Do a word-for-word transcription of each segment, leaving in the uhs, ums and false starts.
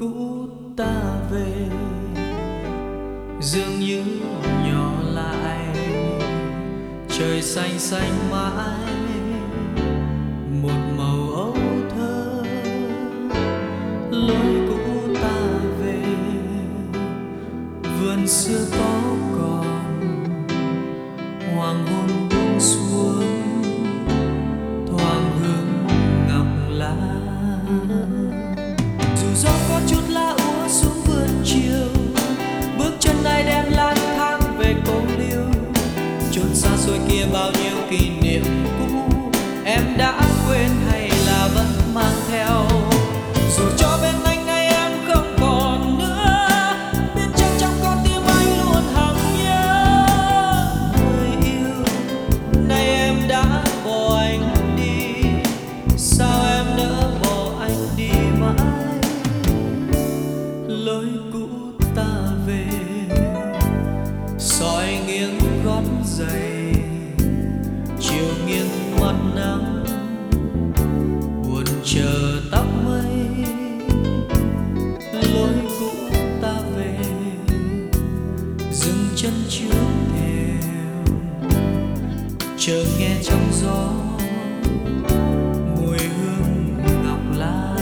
cũ ta về, dường như nhỏ lại trời xanh xanh mãi, một màu âu thơ. Lối cũ ta về, vườn xưa có còn, hoàng hôn buông xuống thoáng hương ngọc lan. Dù gió có chút lá úa xuống vườn chiều, bước chân ai đem lang thang về cô liêu. Chốn xa xôi kia bao nhiêu kỷ niệm cũ, em đã quên hay là vẫn mang theo. Dù cho bên anh nay em không còn nữa, biết chắc trong con tim anh luôn hằng nhớ. Người yêu, nay em đã bỏ anh đi, sao em nỡ bỏ anh đi mãi. Lối cũ ta về, soi nghiêng gót giày, chiều nghiêng mặt nắng, buồn chờ tóc mây. Lối cũ ta về, dừng chân trước thềm, chờ nghe trong gió mùi hương ngọc lan.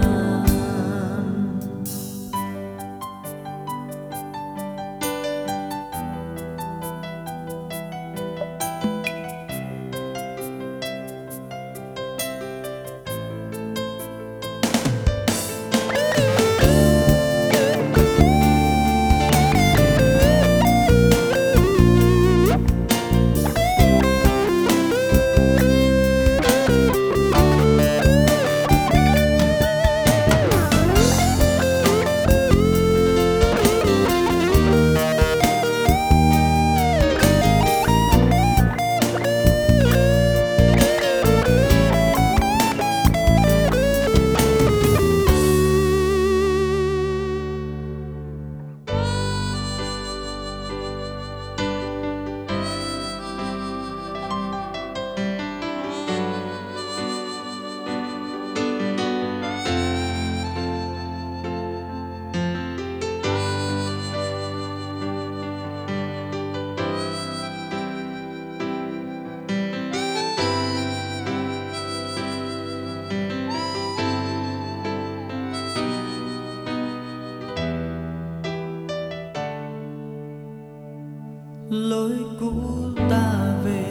Lối cũ ta về,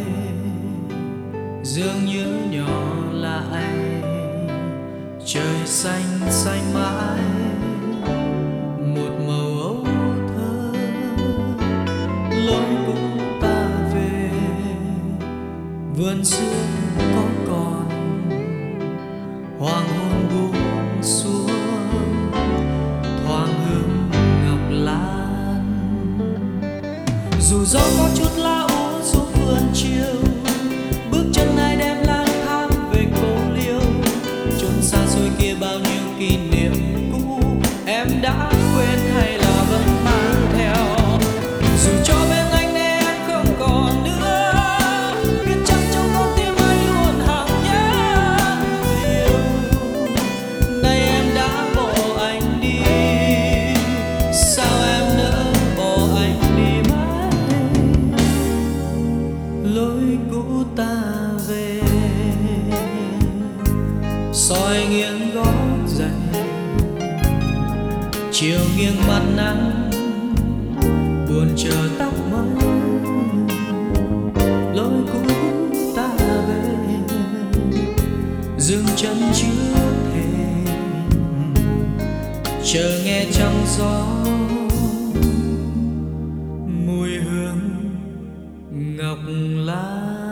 dường như nhỏ lại trời xanh xanh mãi, một màu âu thơ. Lối cũ ta về, vườn xưa có còn, hoàng hôn buông xuống thoáng hương ngọc lan. Dù gió có chút lá úa xuống vườn chiều, bước chân ai đem lang thang về cô liêu. Chốn xa xôi kia bao nhiêu kỷ niệm cũ, em đã quên hay là vẫn mang theo. Dù cho bên anh nay em không còn nữa, biết chắc trong con tim anh luôn hằng nhớ. Người yêu, nay em đã bỏ anh đi, sao em nỡ bỏ anh đi mãi. Lối cũ ta về, soi nghiêng gót giày, chiều nghiêng mặt nắng, buồn chờ tóc mây. Lối cũ ta về, dừng chân trước thềm, chờ nghe trong gió mùi hương ngọc lan.